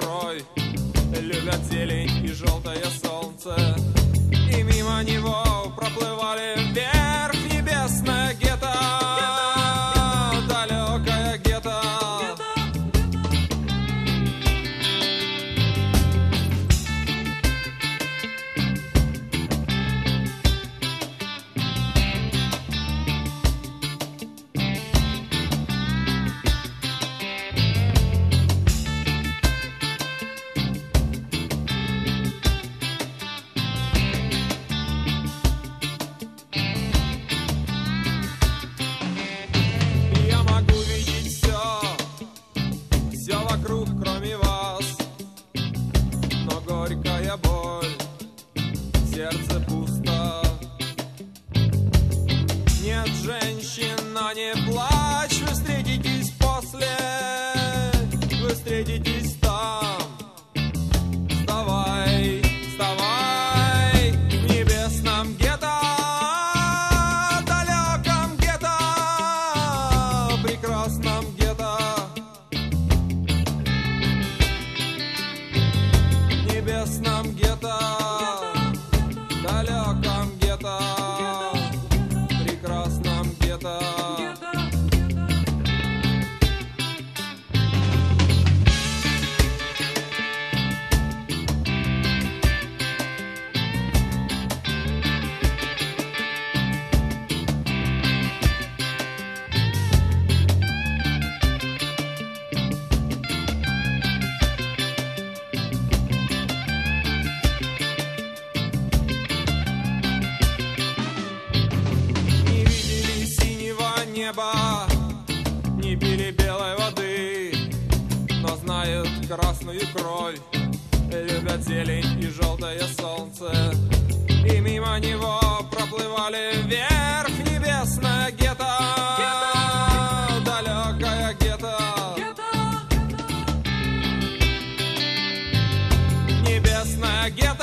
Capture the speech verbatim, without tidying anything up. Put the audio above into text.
крой, любят зелень и желтое солнце. И мимо него проплывали вверх небесное гетто, далекое гетто. Кроме вас, но горькая боль, сердце пусто. Нет, женщина, не плачь, вы встретитесь после, вы встретитесь там. Вставай, вставай, в небесном гетто, далеком гетто, прекрасном гетто. В небесном гетто, далеком гетто, прекрасном гетто. Небо, не пили белой воды, но знают красную кровь, любят зелень и желтое солнце. И мимо него проплывали вверх небесное гетто, далекое гетто. Небесное гетто.